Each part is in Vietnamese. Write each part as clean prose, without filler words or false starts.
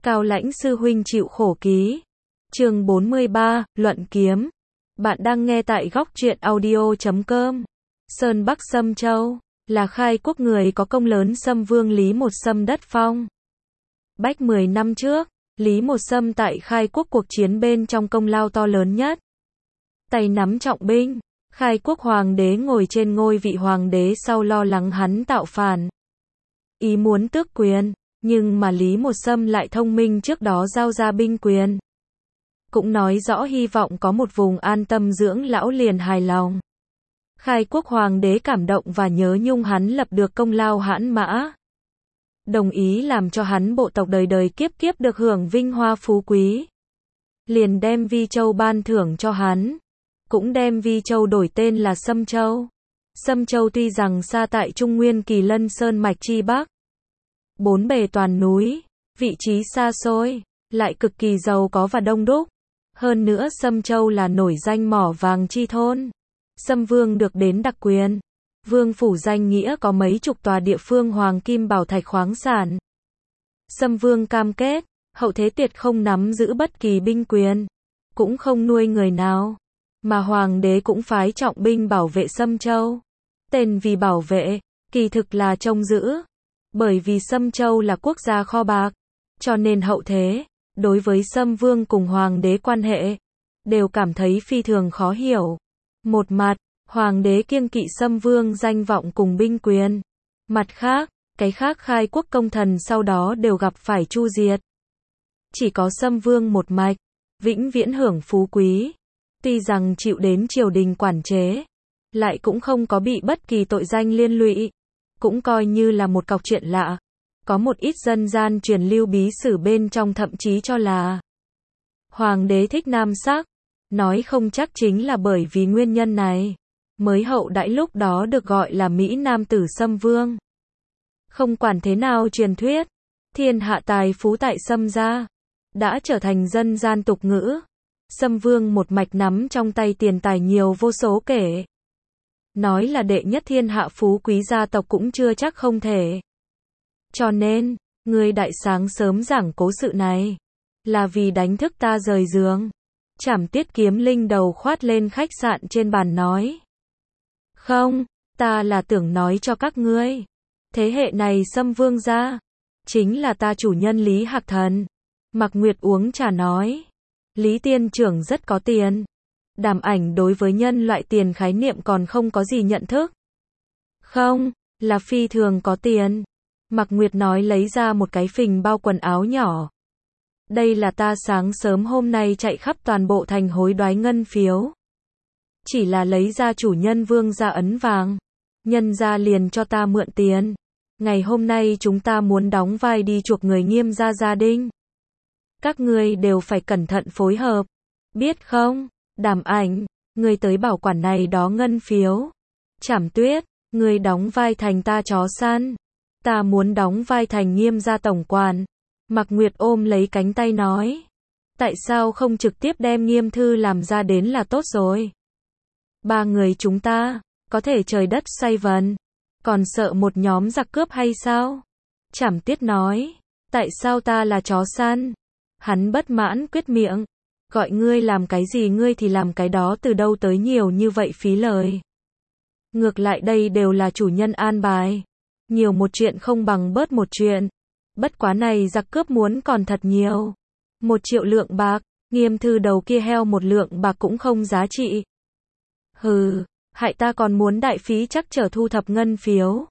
Cao Lãnh sư huynh chịu khổ ký. Chương 43, Luận kiếm. Bạn đang nghe tại góc truyện audio.com. Sơn Bắc Sâm Châu là khai quốc người có công lớn xâm vương Lý Một Sâm đất phong. Bách 10 năm trước, Lý Một Sâm tại khai quốc cuộc chiến bên trong công lao to lớn nhất. Tay nắm trọng binh, khai quốc hoàng đế ngồi trên ngôi vị hoàng đế sau lo lắng hắn tạo phản. Ý muốn tước quyền, nhưng mà Lý Một Sâm lại thông minh trước đó giao ra binh quyền. Cũng nói rõ hy vọng có một vùng an tâm dưỡng lão liền hài lòng. Khai quốc hoàng đế cảm động và nhớ nhung hắn lập được công lao hãn mã. Đồng ý làm cho hắn bộ tộc đời đời kiếp kiếp được hưởng vinh hoa phú quý. Liền đem Vi Châu ban thưởng cho hắn. Cũng đem Vi Châu đổi tên là Sâm Châu. Sâm Châu tuy rằng xa tại Trung Nguyên Kỳ Lân Sơn mạch chi bắc, bốn bề toàn núi, vị trí xa xôi, lại cực kỳ giàu có và đông đúc. Hơn nữa Sâm Châu là nổi danh mỏ vàng chi thôn. Sâm Vương được đến đặc quyền. Vương phủ danh nghĩa có mấy chục tòa địa phương hoàng kim bảo thạch khoáng sản. Sâm Vương cam kết, hậu thế tuyệt không nắm giữ bất kỳ binh quyền, cũng không nuôi người nào, mà hoàng đế cũng phái trọng binh bảo vệ Sâm Châu. Tên vì bảo vệ, kỳ thực là trông giữ. Bởi vì Sâm Châu là quốc gia kho bạc, cho nên hậu thế, đối với Sâm Vương cùng hoàng đế quan hệ, đều cảm thấy phi thường khó hiểu. Một mặt, hoàng đế kiêng kỵ Sâm Vương danh vọng cùng binh quyền. Mặt khác, cái khác khai quốc công thần sau đó đều gặp phải chu diệt. Chỉ có Sâm Vương một mạch, vĩnh viễn hưởng phú quý. Tuy rằng chịu đến triều đình quản chế, lại cũng không có bị bất kỳ tội danh liên lụy. Cũng coi như là một cọc chuyện lạ. Có một ít dân gian truyền lưu bí sử bên trong thậm chí cho là hoàng đế thích nam sắc, nói không chắc chính là bởi vì nguyên nhân này, mới hậu đãi lúc đó được gọi là Mỹ Nam tử Sâm Vương. Không quản thế nào truyền thuyết, thiên hạ tài phú tại Sâm gia, đã trở thành dân gian tục ngữ. Sâm Vương một mạch nắm trong tay tiền tài nhiều vô số kể. Nói là đệ nhất thiên hạ phú quý gia tộc cũng chưa chắc không thể. Cho nên, người đại sáng sớm giảng cố sự này, là vì đánh thức ta rời giường. Trảm Tiết Kiếm Linh đầu khoát lên khách sạn trên bàn nói. Không, ta là tưởng nói cho các ngươi. Thế hệ này Sâm Vương gia, chính là ta chủ nhân Lý Hạc Thần. Mạc Nguyệt uống trà nói. Lý tiên trưởng rất có tiền. Đàm Ảnh đối với nhân loại tiền khái niệm còn không có gì nhận thức. Không, là phi thường có tiền. Mạc Nguyệt nói lấy ra một cái phình bao quần áo nhỏ. Đây là ta sáng sớm hôm nay chạy khắp toàn bộ thành hối đoái ngân phiếu. Chỉ là lấy ra chủ nhân Vương gia ấn vàng. Nhân gia liền cho ta mượn tiền. Ngày hôm nay chúng ta muốn đóng vai đi chuộc người Nghiêm gia gia đình. Các ngươi đều phải cẩn thận phối hợp. Biết không? Đàm Ảnh, ngươi tới bảo quản này đó ngân phiếu. Trảm Tuyết, ngươi đóng vai thành ta chó săn. Ta muốn đóng vai thành Nghiêm gia tổng quản. Mạc Nguyệt ôm lấy cánh tay nói. Tại sao không trực tiếp đem Nghiêm thư làm ra đến là tốt rồi. Ba người chúng ta, có thể trời đất xoay vần. Còn sợ một nhóm giặc cướp hay sao? Trảm Tiết nói. Tại sao ta là chó săn? Hắn bất mãn quyết miệng. Gọi ngươi làm cái gì ngươi thì làm cái đó, từ đâu tới nhiều như vậy phí lời. Ngược lại đây đều là chủ nhân an bài. Nhiều một chuyện không bằng bớt một chuyện. Bất quá này giặc cướp muốn còn thật nhiều. 1 triệu lượng bạc, Nghiêm thư đầu kia heo 1 lượng bạc cũng không giá trị. Hừ, hại ta còn muốn đại phí chắc trở thu thập ngân phiếu.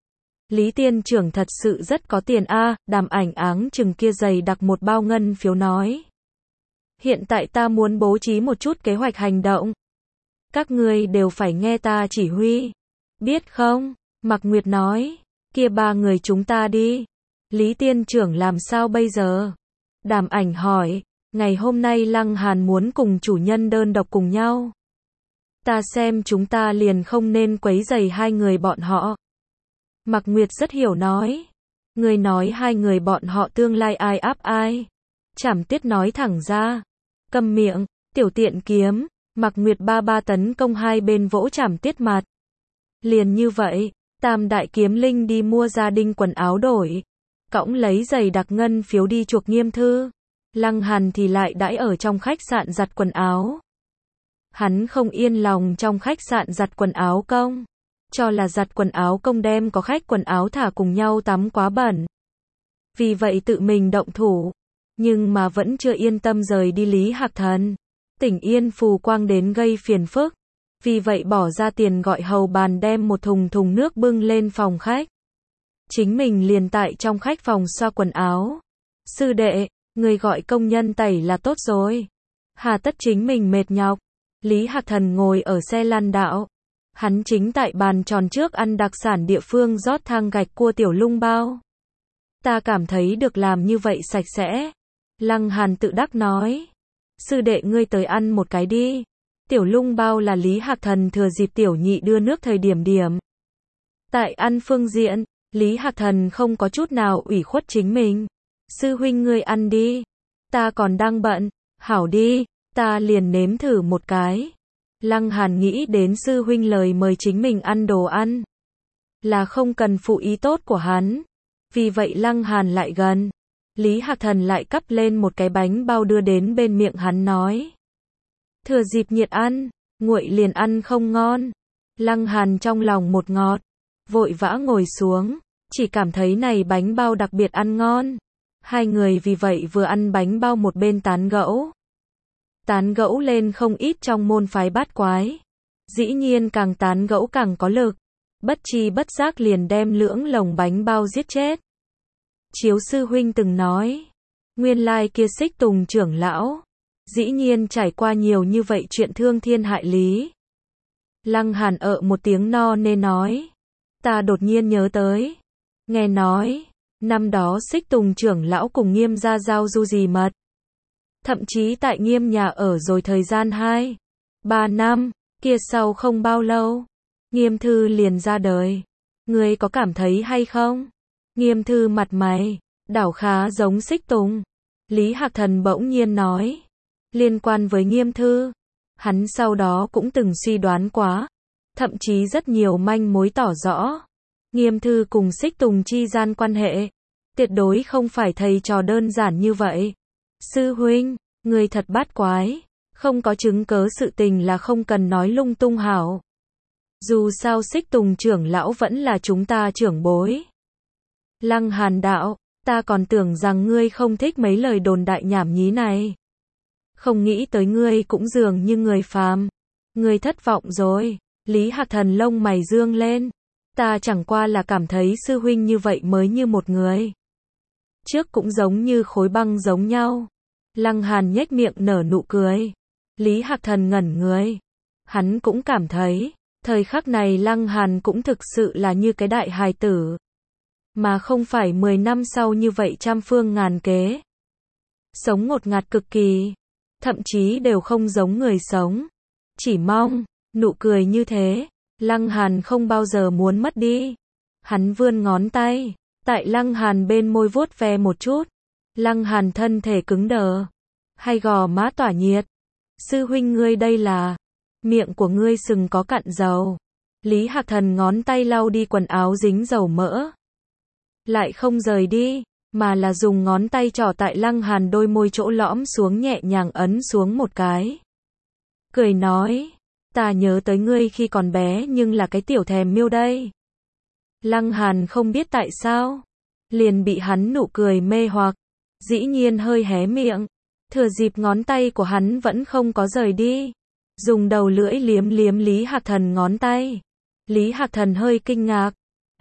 Lý tiên trưởng thật sự rất có tiền a. Đàm Ảnh áng chừng kia dày đặc một bao ngân phiếu nói. Hiện tại ta muốn bố trí một chút kế hoạch hành động. Các ngươi đều phải nghe ta chỉ huy. Biết không? Mạc Nguyệt nói. Kia ba người chúng ta đi. Lý tiên trưởng làm sao bây giờ? Đàm Ảnh hỏi. Ngày hôm nay Lăng Hàn muốn cùng chủ nhân đơn độc cùng nhau. Ta xem chúng ta liền không nên quấy rầy hai người bọn họ. Mạc Nguyệt rất hiểu nói. Người nói hai người bọn họ tương lai ai áp ai. Trảm Tiết nói thẳng ra. Câm miệng, tiểu tiện kiếm. Mạc Nguyệt ba tấn công hai bên vỗ Trảm Tiết mặt. Liền như vậy, Tam đại kiếm linh đi mua gia đình quần áo đổi. cõng lấy giày đặc ngân phiếu đi chuộc Nghiêm Thư. Lăng Hàn thì lại đãi ở trong khách sạn giặt quần áo. Hắn không yên lòng trong khách sạn giặt quần áo công. Cho là giặt quần áo công đem có khách quần áo thả cùng nhau tắm quá bẩn. Vì vậy tự mình động thủ. Nhưng mà vẫn chưa yên tâm rời đi Lý Hạc Thần. Tỉnh Yên Phù Quang đến gây phiền phức. Vì vậy bỏ ra tiền gọi hầu bàn đem một thùng nước bưng lên phòng khách. Chính mình liền tại trong khách phòng xoa quần áo. Sư đệ, người gọi công nhân tẩy là tốt rồi. Hà tất chính mình mệt nhọc. Lý Hạc Thần ngồi ở xe lăn đạo. Hắn chính tại bàn tròn trước ăn đặc sản địa phương rót thang gạch cua tiểu lung bao. Ta cảm thấy được làm như vậy sạch sẽ. Lăng Hàn tự đắc nói. Sư đệ ngươi tới ăn một cái đi. Tiểu lung bao là Lý Hạc Thần thừa dịp tiểu nhị đưa nước thời điểm. Tại ăn phương diện, Lý Hạc Thần không có chút nào ủy khuất chính mình. Sư huynh ngươi ăn đi. Ta còn đang bận. Hảo đi, ta liền nếm thử một cái. Lăng Hàn nghĩ đến sư huynh lời mời chính mình ăn đồ ăn. Là không cần phụ ý tốt của hắn. Vì vậy Lăng Hàn lại gần. Lý Hạc Thần lại cắp lên một cái bánh bao đưa đến bên miệng hắn nói. Thừa dịp nhiệt ăn, nguội liền ăn không ngon. Lăng Hàn trong lòng một ngọt. Vội vã ngồi xuống. Chỉ cảm thấy này bánh bao đặc biệt ăn ngon. Hai người vì vậy vừa ăn bánh bao một bên tán gẫu. Tán gẫu lên không ít trong môn phái bát quái. Dĩ nhiên càng tán gẫu càng có lực. Bất chi bất giác liền đem lưỡng lồng bánh bao giết chết. Chiếu sư huynh từng nói. Nguyên lai kia Xích Tùng trưởng lão. Dĩ nhiên trải qua nhiều như vậy chuyện thương thiên hại lý. Lăng Hàn một tiếng no nê nói. Ta đột nhiên nhớ tới. Nghe nói. Năm đó Xích Tùng trưởng lão cùng Nghiêm gia giao du gì mật. Thậm chí tại Nghiêm nhà ở rồi thời gian 2-3 năm, kia sau không bao lâu, Nghiêm Thư liền ra đời. Ngươi có cảm thấy hay không? Nghiêm Thư mặt mày, đảo khá giống Xích Tùng. Lý Hạc Thần bỗng nhiên nói. Liên quan với Nghiêm Thư, hắn sau đó cũng từng suy đoán quá. Thậm chí rất nhiều manh mối tỏ rõ. Nghiêm Thư cùng Xích Tùng chi gian quan hệ. Tuyệt đối không phải thầy trò đơn giản như vậy. Sư huynh, người thật bát quái. Không có chứng cớ sự tình là không cần nói lung tung hảo. Dù sao Xích Tùng trưởng lão vẫn là chúng ta trưởng bối. Lăng Hàn đạo, ta còn tưởng rằng ngươi không thích mấy lời đồn đại nhảm nhí này. Không nghĩ tới ngươi cũng dường như người phàm. Ngươi thất vọng rồi. Lý Hạc Thần lông mày dương lên. Ta chẳng qua là cảm thấy sư huynh như vậy mới như một người. Trước cũng giống như khối băng giống nhau. Lăng Hàn nhếch miệng nở nụ cười. Lý Hạc Thần ngẩn người. Hắn cũng cảm thấy, thời khắc này Lăng Hàn cũng thực sự là như cái đại hài tử. Mà không phải 10 năm sau như vậy trăm phương ngàn kế. Sống ngột ngạt cực kỳ. Thậm chí đều không giống người sống. Chỉ mong, nụ cười như thế, Lăng Hàn không bao giờ muốn mất đi. Hắn vươn ngón tay, tại Lăng Hàn bên môi vuốt ve một chút. Lăng Hàn thân thể cứng đờ. Hai gò má tỏa nhiệt. Sư huynh ngươi đây là, miệng của ngươi sừng có cặn dầu. Lý Hạc Thần ngón tay lau đi quần áo dính dầu mỡ. Lại không rời đi, mà là dùng ngón tay trỏ tại Lăng Hàn đôi môi chỗ lõm xuống nhẹ nhàng ấn xuống một cái. Cười nói, ta nhớ tới ngươi khi còn bé nhưng là cái tiểu thèm miêu đây. Lăng Hàn không biết tại sao, liền bị hắn nụ cười mê hoặc, dĩ nhiên hơi hé miệng, thừa dịp ngón tay của hắn vẫn không có rời đi, dùng đầu lưỡi liếm liếm Lý Hạc Thần ngón tay. Lý Hạc Thần hơi kinh ngạc,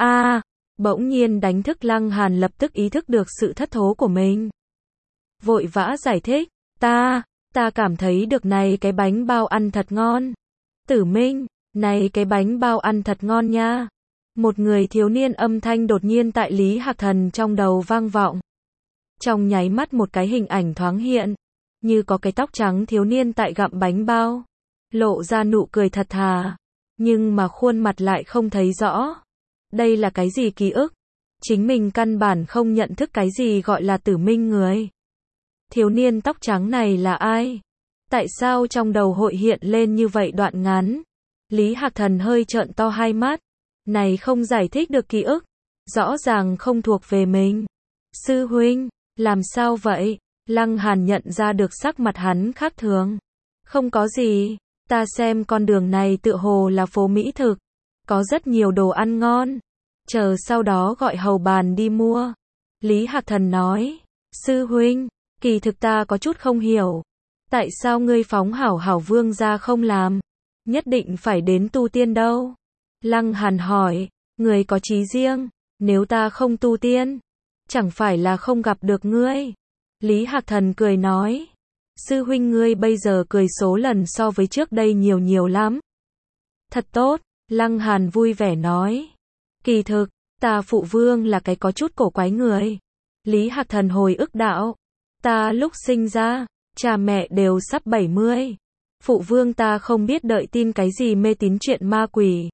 bỗng nhiên đánh thức Lăng Hàn lập tức ý thức được sự thất thố của mình. Vội vã giải thích, ta cảm thấy được này cái bánh bao ăn thật ngon. Tử Minh, này cái bánh bao ăn thật ngon nha. Một người thiếu niên âm thanh đột nhiên tại Lý Hạc Thần trong đầu vang vọng. Trong nháy mắt một cái hình ảnh thoáng hiện, như có cái tóc trắng thiếu niên tại gặm bánh bao, lộ ra nụ cười thật thà, nhưng mà khuôn mặt lại không thấy rõ. Đây là cái gì ký ức? Chính mình căn bản không nhận thức cái gì gọi là Tử Minh người. Thiếu niên tóc trắng này là ai? Tại sao trong đầu hội hiện lên như vậy đoạn ngắn? Lý Hạc Thần hơi trợn to hai mắt. Này không giải thích được ký ức. Rõ ràng không thuộc về mình. Sư huynh, làm sao vậy? Lăng Hàn nhận ra được sắc mặt hắn khác thường. Không có gì, ta xem con đường này tựa hồ là phố mỹ thực, có rất nhiều đồ ăn ngon, chờ sau đó gọi hầu bàn đi mua. Lý Hạc Thần nói, sư huynh, kỳ thực ta có chút không hiểu, tại sao ngươi phóng hảo hảo vương gia không làm, nhất định phải đến tu tiên đâu? Lăng Hàn hỏi, người có chí riêng, nếu ta không tu tiên, chẳng phải là không gặp được ngươi. Lý Hạc Thần cười nói, sư huynh ngươi bây giờ cười số lần so với trước đây nhiều nhiều lắm. Thật tốt, Lăng Hàn vui vẻ nói. Kỳ thực, ta phụ vương là cái có chút cổ quái người. Lý Hạc Thần hồi ức đạo, ta lúc sinh ra, cha mẹ đều sắp 70. Phụ vương ta không biết đợi tin cái gì mê tín chuyện ma quỷ.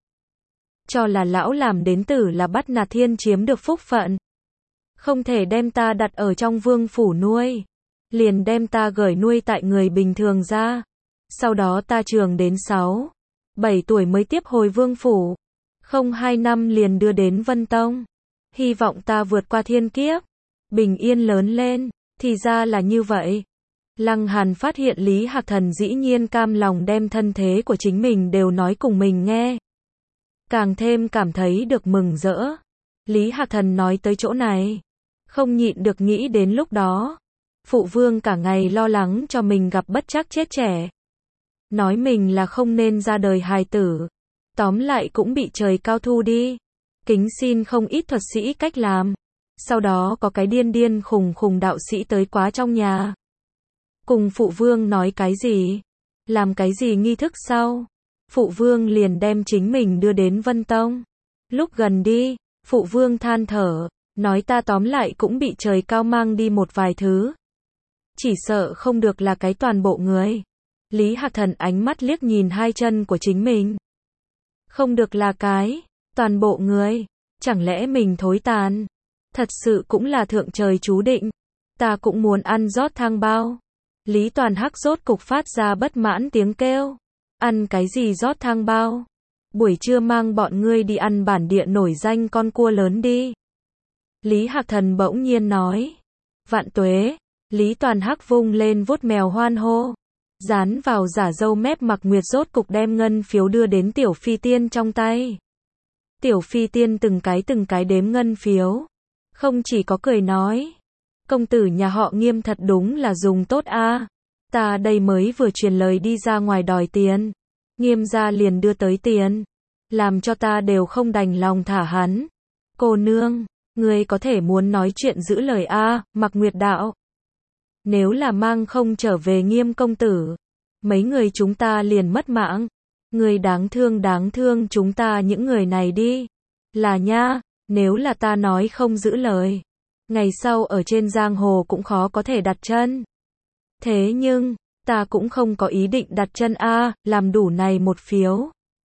Cho là lão làm đến tử là bắt nạt thiên chiếm được phúc phận. Không thể đem ta đặt ở trong vương phủ nuôi. Liền đem ta gửi nuôi tại người bình thường ra. Sau đó ta trường đến 6, 7 tuổi mới tiếp hồi vương phủ. Không 2 năm liền đưa đến Vân Tông. Hy vọng ta vượt qua thiên kiếp, bình yên lớn lên. Thì ra là như vậy. Lăng Hàn phát hiện Lý Hạc Thần dĩ nhiên cam lòng đem thân thế của chính mình đều nói cùng mình nghe. Càng thêm cảm thấy được mừng rỡ. Lý Hạc Thần nói tới chỗ này, không nhịn được nghĩ đến lúc đó. Phụ vương cả ngày lo lắng cho mình gặp bất trắc chết trẻ. Nói mình là không nên ra đời hài tử. Tóm lại cũng bị trời cao thu đi. Kính xin không ít thuật sĩ cách làm. Sau đó có cái điên điên khùng khùng đạo sĩ tới quá trong nhà. Cùng phụ vương nói cái gì? Làm cái gì nghi thức sau? Phụ vương liền đem chính mình đưa đến Vân Tông. Lúc gần đi, phụ vương than thở, nói ta tóm lại cũng bị trời cao mang đi một vài thứ. Chỉ sợ không được là cái toàn bộ người. Lý Hạc Thần ánh mắt liếc nhìn hai chân của chính mình. Không được là cái toàn bộ người, chẳng lẽ mình thối tàn? Thật sự cũng là thượng trời chú định. Ta cũng muốn ăn rót thang bao. Lý Toàn Hắc rốt cục phát ra bất mãn tiếng kêu. Ăn cái gì rót thang bao? Buổi trưa mang bọn ngươi đi ăn bản địa nổi danh con cua lớn đi. Lý Hạc Thần bỗng nhiên nói. Vạn tuế. Lý Toàn Hắc vung lên vuốt mèo hoan hô. Dán vào giả râu mép Mặc Nguyệt rốt cục đem ngân phiếu đưa đến Tiểu Phi Tiên trong tay. Tiểu Phi Tiên từng cái đếm ngân phiếu. Không chỉ có cười nói. Công tử nhà họ Nghiêm thật đúng là dùng tốt a. Ta đây mới vừa truyền lời đi ra ngoài đòi tiền. Nghiêm gia liền đưa tới tiền. Làm cho ta đều không đành lòng thả hắn. Cô nương, ngươi có thể muốn nói chuyện giữ lời a, Mặc Nguyệt đạo. Nếu là mang không trở về Nghiêm công tử, mấy người chúng ta liền mất mạng. Ngươi đáng thương chúng ta những người này đi. Là nha, nếu là ta nói không giữ lời, ngày sau ở trên giang hồ cũng khó có thể đặt chân. Thế nhưng, ta cũng không có ý định đặt chân a, làm đủ này một phiếu.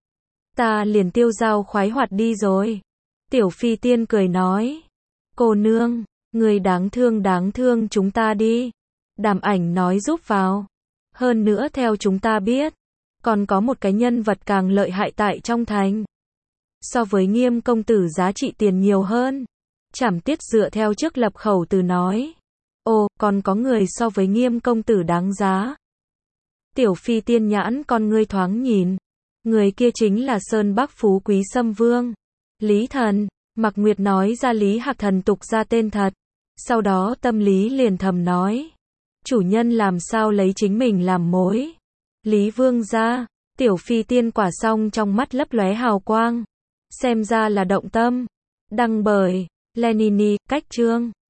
Ta liền tiêu dao khoái hoạt đi rồi. Tiểu Phi Tiên cười nói. Cô nương, người đáng thương chúng ta đi. Đàm Ảnh nói giúp vào. Hơn nữa theo chúng ta biết, còn có một cái nhân vật càng lợi hại tại trong thành. So với Nghiêm công tử giá trị tiền nhiều hơn. Trảm Tiết dựa theo trước lập khẩu từ nói. Ồ, còn có người so với Nghiêm công tử đáng giá. Tiểu Phi Tiên nhãn con ngươi thoáng nhìn. Người kia chính là Sơn Bắc Phú Quý Sâm Vương. Lý Thần. Mặc Nguyệt nói ra Lý Hạc Thần tục ra tên thật. Sau đó tâm lý liền thầm nói. Chủ nhân làm sao lấy chính mình làm mối. Lý Vương ra. Tiểu Phi Tiên quả xong trong mắt lấp lóe hào quang. Xem ra là động tâm. Đăng bởi Lenini, cách chương.